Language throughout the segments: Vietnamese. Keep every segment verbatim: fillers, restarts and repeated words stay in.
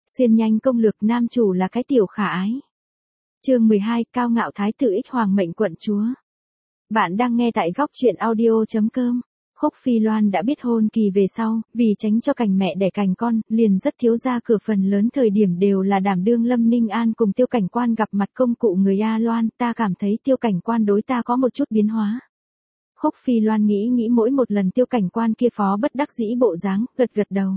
Xuyên nhanh công lược nam chủ là cái tiểu khả ái. Chương mười hai, cao ngạo thái tử ích hoàng mệnh quận chúa. Bạn đang nghe tại góc truyện audio chấm com. Khúc Phi Loan đã biết hôn kỳ về sau, vì tránh cho cành mẹ đẻ cành con, liền rất thiếu ra cửa phần lớn thời điểm đều là đảm đương Lâm Ninh An cùng Tiêu Cảnh Quan gặp mặt công cụ người A Loan, ta cảm thấy Tiêu Cảnh Quan đối ta có một chút biến hóa. Khúc Phi Loan nghĩ nghĩ mỗi một lần Tiêu Cảnh Quan kia phó bất đắc dĩ bộ dáng, gật gật đầu.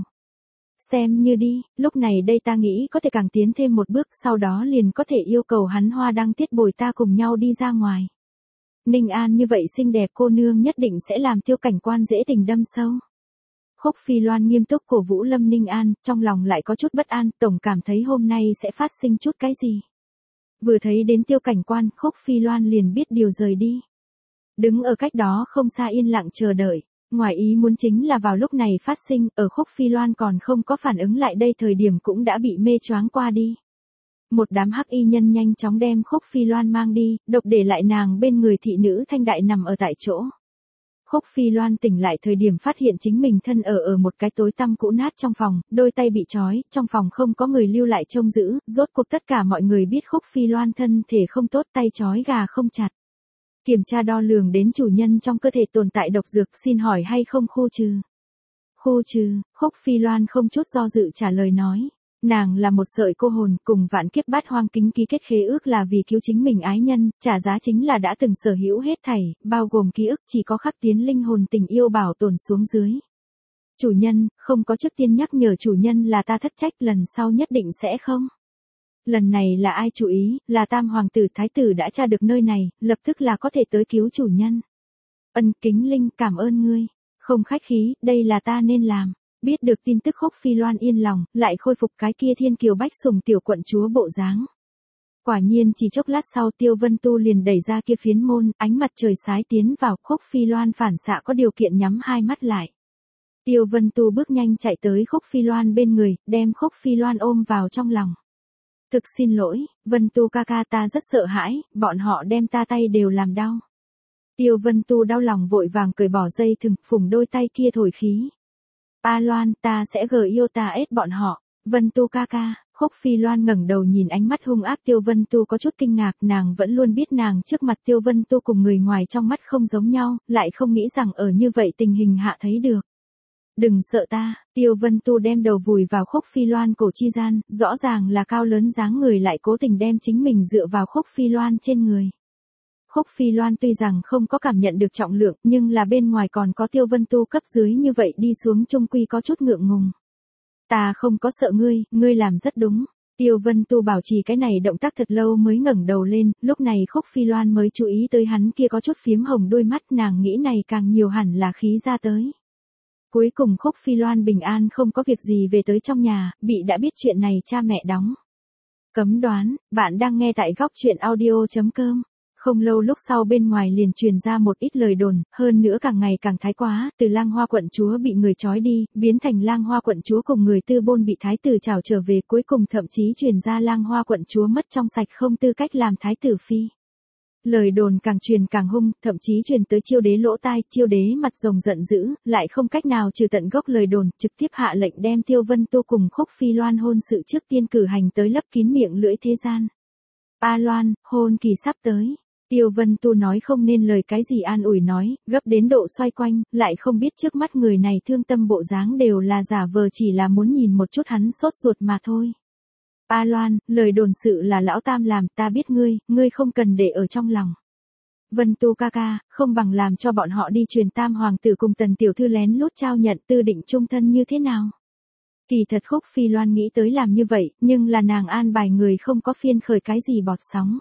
Xem như đi, lúc này đây ta nghĩ có thể càng tiến thêm một bước, sau đó liền có thể yêu cầu hắn hoa đăng tiết bồi ta cùng nhau đi ra ngoài. Ninh An như vậy xinh đẹp cô nương nhất định sẽ làm Tiêu Cảnh Quan dễ tình đâm sâu. Khúc Phi Loan nghiêm túc cổ vũ Lâm Ninh An, trong lòng lại có chút bất an, tổng cảm thấy hôm nay sẽ phát sinh chút cái gì. Vừa thấy đến Tiêu Cảnh Quan, Khúc Phi Loan liền biết điều rời đi. Đứng ở cách đó không xa yên lặng chờ đợi. Ngoài ý muốn chính là vào lúc này phát sinh, ở Khúc Phi Loan còn không có phản ứng lại đây thời điểm cũng đã bị mê choáng qua đi. Một đám hắc y nhân nhanh chóng đem Khúc Phi Loan mang đi, độc để lại nàng bên người thị nữ Thanh Đại nằm ở tại chỗ. Khúc Phi Loan tỉnh lại thời điểm phát hiện chính mình thân ở ở một cái tối tăm cũ nát trong phòng, đôi tay bị trói, trong phòng không có người lưu lại trông giữ, rốt cuộc tất cả mọi người biết Khúc Phi Loan thân thể không tốt, tay trói gà không chặt. Kiểm tra đo lường đến chủ nhân trong cơ thể tồn tại độc dược, xin hỏi hay không khu trừ. Khu trừ, Khúc Phi Loan không chút do dự trả lời nói. Nàng là một sợi cô hồn, cùng vạn kiếp bát hoang kính ký kết khế ước là vì cứu chính mình ái nhân, trả giá chính là đã từng sở hữu hết thảy, bao gồm ký ức chỉ có khắc tiến linh hồn tình yêu bảo tồn xuống dưới. Chủ nhân, không có trước tiên nhắc nhở chủ nhân là ta thất trách, lần sau nhất định sẽ không. Lần này là ai chú ý, là tam hoàng tử thái tử đã tra được nơi này, lập tức là có thể tới cứu chủ nhân. Ân Kính Linh, cảm ơn ngươi. Không khách khí, đây là ta nên làm. Biết được tin tức Khúc Phi Loan yên lòng, lại khôi phục cái kia thiên kiều bách sủng tiểu quận chúa bộ dáng. Quả nhiên chỉ chốc lát sau Tiêu Vân Tu liền đẩy ra kia phiến môn, ánh mặt trời sái tiến vào, Khúc Phi Loan phản xạ có điều kiện nhắm hai mắt lại. Tiêu Vân Tu bước nhanh chạy tới Khúc Phi Loan bên người, đem Khúc Phi Loan ôm vào trong lòng. Thực xin lỗi, Vân Tu ca ca, ta rất sợ hãi, bọn họ đem ta tay đều làm đau. Tiêu Vân Tu đau lòng vội vàng cởi bỏ dây thừng, phùng đôi tay kia thổi khí. A Loan, ta sẽ gờ yêu ta ết bọn họ. Vân Tu ca ca. Khúc Phi Loan ngẩng đầu nhìn ánh mắt hung ác Tiêu Vân Tu có chút kinh ngạc, nàng vẫn luôn biết nàng trước mặt Tiêu Vân Tu cùng người ngoài trong mắt không giống nhau, lại không nghĩ rằng ở như vậy tình hình hạ thấy được. Đừng sợ ta, Tiêu Vân Tu đem đầu vùi vào Khúc Phi Loan cổ chi gian, rõ ràng là cao lớn dáng người lại cố tình đem chính mình dựa vào Khúc Phi Loan trên người. Khúc Phi Loan tuy rằng không có cảm nhận được trọng lượng, nhưng là bên ngoài còn có Tiêu Vân Tu cấp dưới như vậy đi xuống trung quy có chút ngượng ngùng. Ta không có sợ ngươi, ngươi làm rất đúng. Tiêu Vân Tu bảo trì cái này động tác thật lâu mới ngẩng đầu lên, lúc này Khúc Phi Loan mới chú ý tới hắn kia có chút phiếm hồng đôi mắt, nàng nghĩ này càng nhiều hẳn là khí ra tới. Cuối cùng Khúc Phi Loan bình an không có việc gì về tới trong nhà, bị đã biết chuyện này cha mẹ đóng. Cấm đoán, bạn đang nghe tại góc truyện audio chấm com. Không lâu lúc sau bên ngoài liền truyền ra một ít lời đồn, hơn nữa càng ngày càng thái quá, từ Lang Hoa quận chúa bị người trói đi, biến thành Lang Hoa quận chúa cùng người tư bôn bị thái tử trảo trở về, cuối cùng thậm chí truyền ra Lang Hoa quận chúa mất trong sạch không tư cách làm thái tử phi. Lời đồn càng truyền càng hung, thậm chí truyền tới Chiêu đế lỗ tai, Chiêu đế mặt rồng giận dữ, lại không cách nào trừ tận gốc lời đồn, trực tiếp hạ lệnh đem Tiêu Vân Tu cùng Khúc Phi Loan hôn sự trước tiên cử hành tới lấp kín miệng lưỡi thế gian. A Loan, hôn kỳ sắp tới. Tiêu Vân Tu nói không nên lời cái gì an ủi nói, gấp đến độ xoay quanh, lại không biết trước mắt người này thương tâm bộ dáng đều là giả vờ, chỉ là muốn nhìn một chút hắn sốt ruột mà thôi. A Loan, lời đồn sự là lão tam làm, ta biết ngươi, ngươi không cần để ở trong lòng. Vân Tu ca ca, không bằng làm cho bọn họ đi truyền tam hoàng tử cùng tần tiểu thư lén lút trao nhận tư định chung thân như thế nào. Kỳ thật Khúc Phi Loan nghĩ tới làm như vậy, nhưng là nàng an bài người không có phiên khởi cái gì bọt sóng.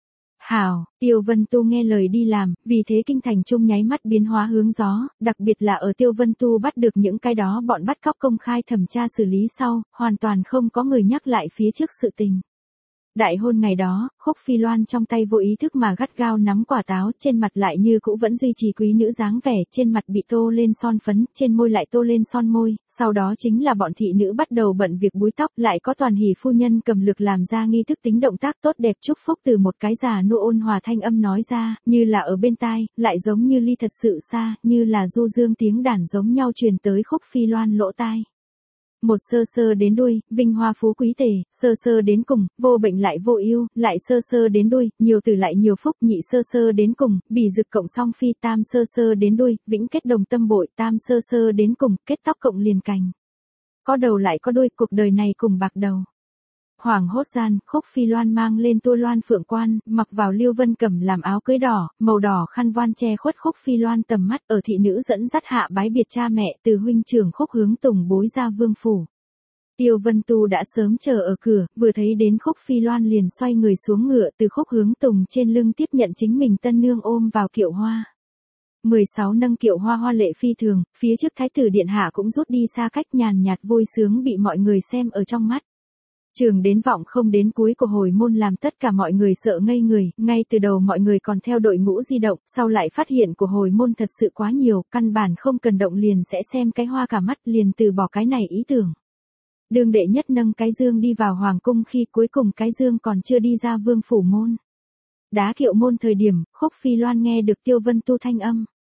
Hảo, Tiêu Vân Tu nghe lời đi làm, vì thế kinh thành trung nháy mắt biến hóa hướng gió, đặc biệt là ở Tiêu Vân Tu bắt được những cái đó bọn bắt cóc công khai thẩm tra xử lý sau, hoàn toàn không có người nhắc lại phía trước sự tình. Đại hôn ngày đó, Khúc Phi Loan trong tay vô ý thức mà gắt gao nắm quả táo, trên mặt lại như cũ vẫn duy trì quý nữ dáng vẻ, trên mặt bị tô lên son phấn, trên môi lại tô lên son môi, sau đó chính là bọn thị nữ bắt đầu bận việc búi tóc, lại có toàn hỷ phu nhân cầm lược làm ra nghi thức tính động tác tốt đẹp chúc phúc từ một cái già nua ôn hòa thanh âm nói ra, như là ở bên tai, lại giống như ly thật sự xa, như là du dương tiếng đàn giống nhau truyền tới Khúc Phi Loan lỗ tai. một sơ sơ đến đuôi, vinh hoa phú quý tề, sơ sơ đến cùng, vô bệnh lại vô ưu, lại sơ sơ đến đuôi, nhiều tử lại nhiều phúc, nhị sơ sơ đến cùng, bỉ dực cộng song phi, tam sơ sơ đến đuôi, vĩnh kết đồng tâm bội, tam sơ sơ đến cùng, kết tóc cộng liền cành. Có đầu lại có đuôi, cuộc đời này cùng bạc đầu. Hoàng hốt gian, Khúc Phi Loan mang lên tua loan phượng quan, mặc vào Lưu Vân Cẩm làm áo cưới đỏ, màu đỏ khăn voan che khuất Khúc Phi Loan tầm mắt, ở thị nữ dẫn dắt hạ bái biệt cha mẹ, từ huynh trưởng Khúc Hướng Tùng bối ra vương phủ. Tiêu Vân Tu đã sớm chờ ở cửa, vừa thấy đến Khúc Phi Loan liền xoay người xuống ngựa, từ Khúc Hướng Tùng trên lưng tiếp nhận chính mình tân nương ôm vào kiệu hoa. mười sáu nâng kiệu hoa hoa lệ phi thường, phía trước thái tử điện hạ cũng rút đi xa cách, nhàn nhạt vui sướng bị mọi người xem ở trong mắt. Trường đến vọng không đến cuối của hồi môn làm tất cả mọi người sợ ngây người, ngay từ đầu mọi người còn theo đội ngũ di động, sau lại phát hiện của hồi môn thật sự quá nhiều, căn bản không cần động liền sẽ xem cái hoa cả mắt, liền từ bỏ cái này ý tưởng. Đường đệ nhất nâng cái dương đi vào hoàng cung khi cuối cùng cái dương còn chưa đi ra vương phủ môn. Đá kiệu môn thời điểm, Khúc Phi Loan nghe được Tiêu Vân Tu thanh âm.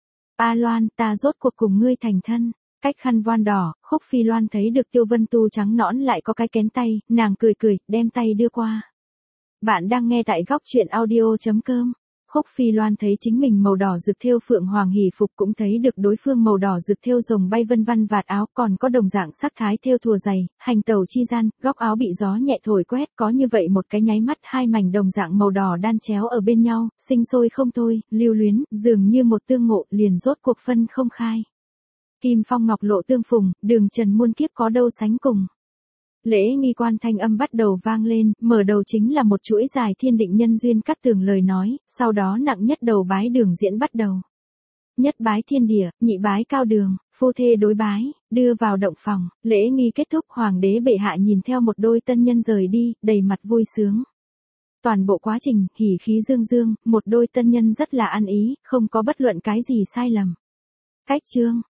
A Loan, ta rốt cuộc cùng ngươi thành thân. Cách khăn voan đỏ, Khúc Phi Loan thấy được Tiêu Vân Tu trắng nõn lại có cái kén tay, nàng cười cười, đem tay đưa qua. Bạn đang nghe tại góc truyện audio chấm com. Khúc Phi Loan thấy chính mình màu đỏ rực thêu phượng hoàng hỷ phục, cũng thấy được đối phương màu đỏ rực thêu rồng bay vân vân vạt áo, còn có đồng dạng sắc thái thêu thùa dày, hành tẩu chi gian, góc áo bị gió nhẹ thổi quét, có như vậy một cái nháy mắt, hai mảnh đồng dạng màu đỏ đan chéo ở bên nhau, sinh sôi không thôi, lưu luyến, dường như một tương ngộ, liền rốt cuộc phân không khai. Kim phong ngọc lộ tương phùng, đường trần muôn kiếp có đâu sánh cùng. Lễ nghi quan thanh âm bắt đầu vang lên, mở đầu chính là một chuỗi dài thiên định nhân duyên cắt tường lời nói, sau đó nặng nhất đầu bái đường diễn bắt đầu. Nhất bái thiên địa, nhị bái cao đường, phu thê đối bái, đưa vào động phòng, lễ nghi kết thúc, hoàng đế bệ hạ nhìn theo một đôi tân nhân rời đi, đầy mặt vui sướng. Toàn bộ quá trình, hỉ khí dương dương, một đôi tân nhân rất là ăn ý, không có bất luận cái gì sai lầm. Cách chương